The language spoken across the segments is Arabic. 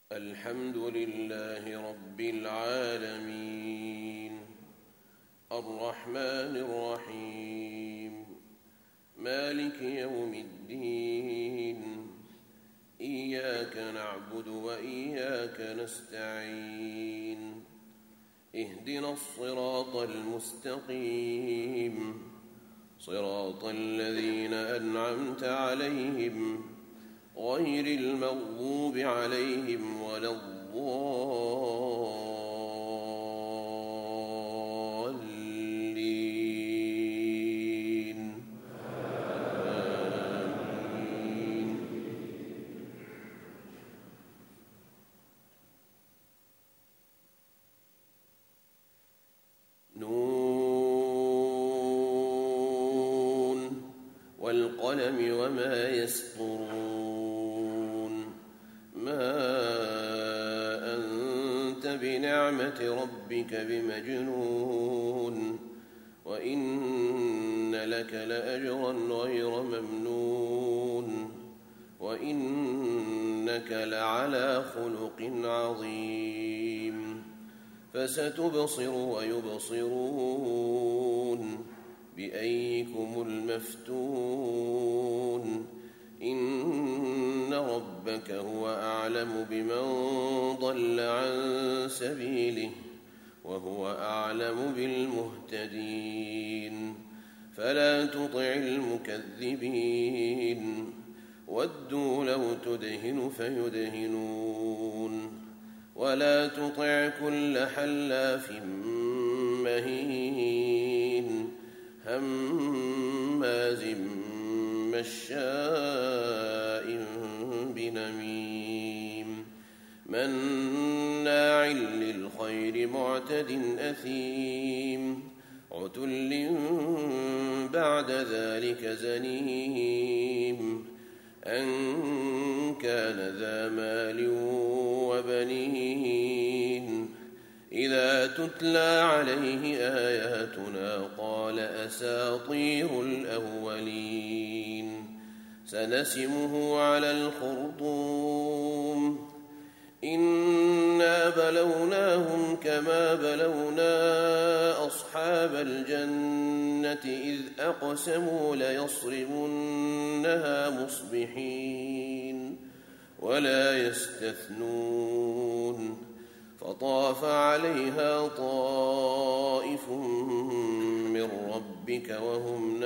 الحمد لله رب العالمين الرحمن الرحيم مالك يوم الدين إياك نعبد وإياك نستعين اهدنا الصراط المستقيم صراط الذين أنعمت عليهم غير المغضوب عليهم ولا الضالين آمين. نون والقلم وما يسطرون بنعمة ربك بمجنون وإن لك لأجرا غير ممنون وإنك لعلى خلق عظيم فستبصر ويبصرون بأيكم المفتون إن ربك هو أعلم بمن ضل عن سبيله وهو أعلم بالمهتدين فلا تطع المكذبين ودوا لو تدهن فيدهنون ولا تطع كل حلاف مهين هماز مشاء بنميم مناع للخير معتد أثيم عتل بعد ذلك زنيم أن كان ذا مال وبنين إذا تتلى عليه آياتنا قال أساطير الأولين سنسمه على الخرطوم إنا بلوناهم كما بلونا أصحاب الجنة إذ أقسموا ليصرمنها مصبحين ولا يستثنون فطاف عليها طائف من ربك وهم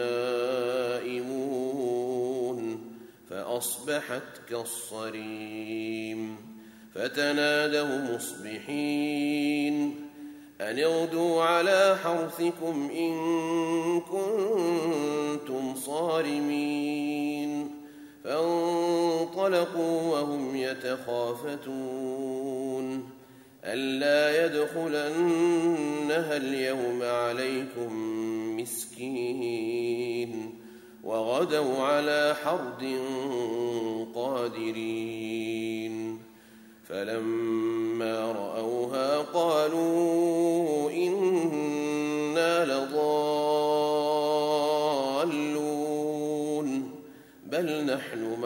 نائمون فأصبحت كالصريم فتنادوا مصبحين أن اغدوا على حرثكم إن كنتم صارمين فانطلقوا وهم يتخافتون ألا يدخلنها اليوم عليكم مسكين وغدوا على حرد قادرين فلما رأوها قالوا إنا لضالون بل نحن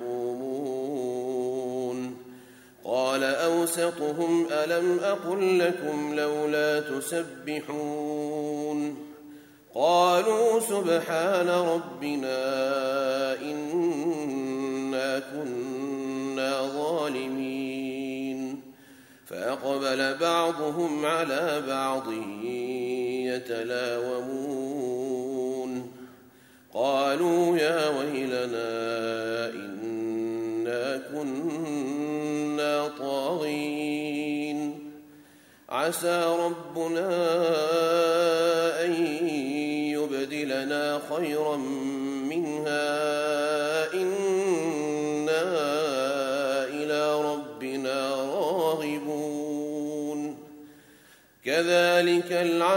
محرومون قال أوسطهم ألم أقل لكم لولا تسبحون قالوا سبحان ربنا إنا كنا ظالمين فأقبل بعضهم على بعض يتلاومون قالوا يا ويلنا إنا كنا طاغين عسى ربنا أن يبدلنا خيرا منها إنا إلى ربنا راغبون كذلك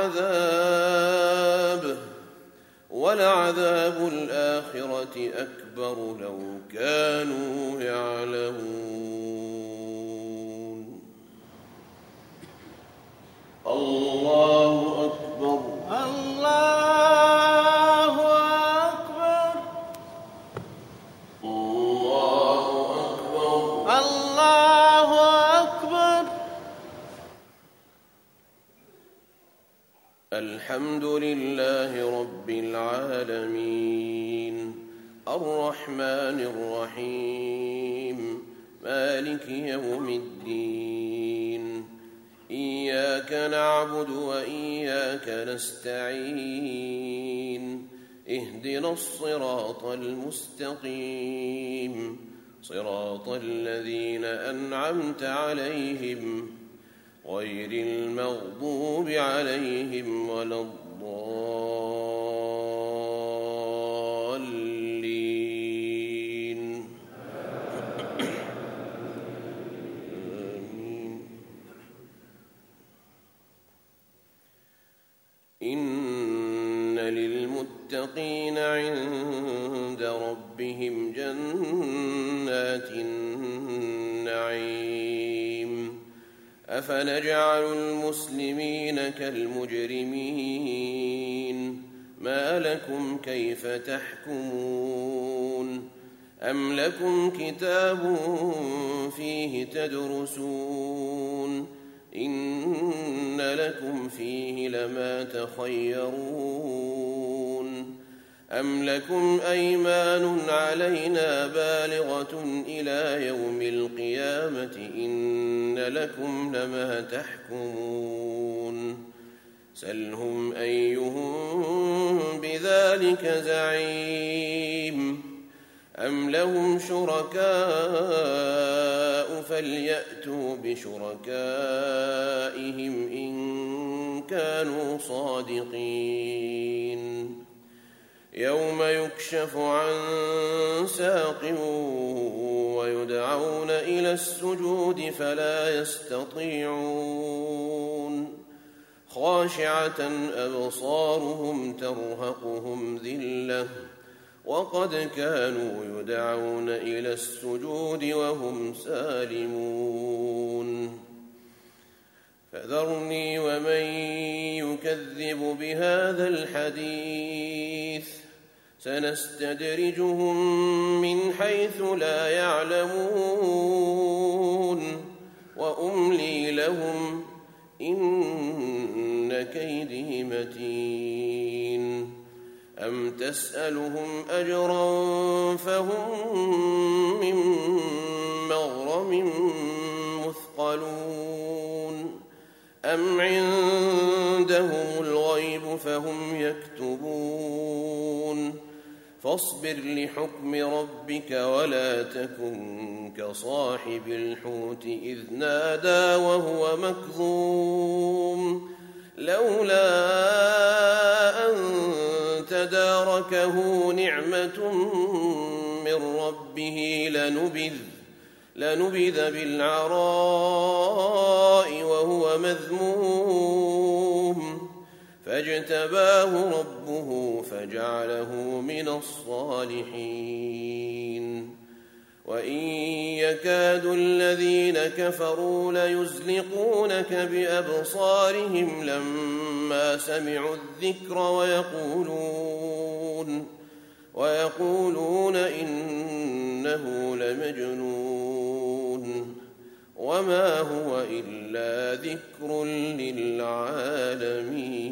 العذاب ولعذاب الآخرة أكبر لو كانوا يعلمون الله أكبر الله أكبر الله أكبر الله الحمد لله رب العالمين الرحمن الرحيم مالك يوم الدين إياك نعبد وإياك نستعين اهدنا الصراط المستقيم صراط الذين أنعمت عليهم غير المغضوب عليهم ولا الضالين آمين. إن للمتقين عند ربهم جنات النعيم أفنجعل المسلمين كالمجرمين ما لكم كيف تحكمون أم لكم كتاب فيه تدرسون إن لكم فيه لما تخيرون أم لكم أيمان علينا بالغة إلى يوم القيامة إن لكم لما تحكمون سلهم أيهم بذلك زعيم أم لهم شركاء فليأتوا بشركائهم إن كانوا صادقين يوم يكشف عن ساق ويدعون إلى السجود فلا يستطيعون خاشعة أبصارهم ترهقهم ذلة وقد كانوا يدعون إلى السجود وهم سالمون فذرني ومن يكذب بهذا الحديث سنستدرجهم من حيث لا يعلمون وأملي لهم إن كيدي متين أم تسألهم أجرا فهم من مغرم مثقلون أم عندهم الغيب فهم يكتبون فاصبر لحكم ربك ولا تكن كصاحب الحوت إذ نادى وهو مكظوم لولا أن تداركه نعمة من ربه لنبذ بالعراء وهو مذموم فاجتباه ربه فجعله من الصالحين وإن يكاد الذين كفروا ليزلقونك بأبصارهم لما سمعوا الذكر ويقولون إنه لمجنون وما هو إلا ذكر للعالمين.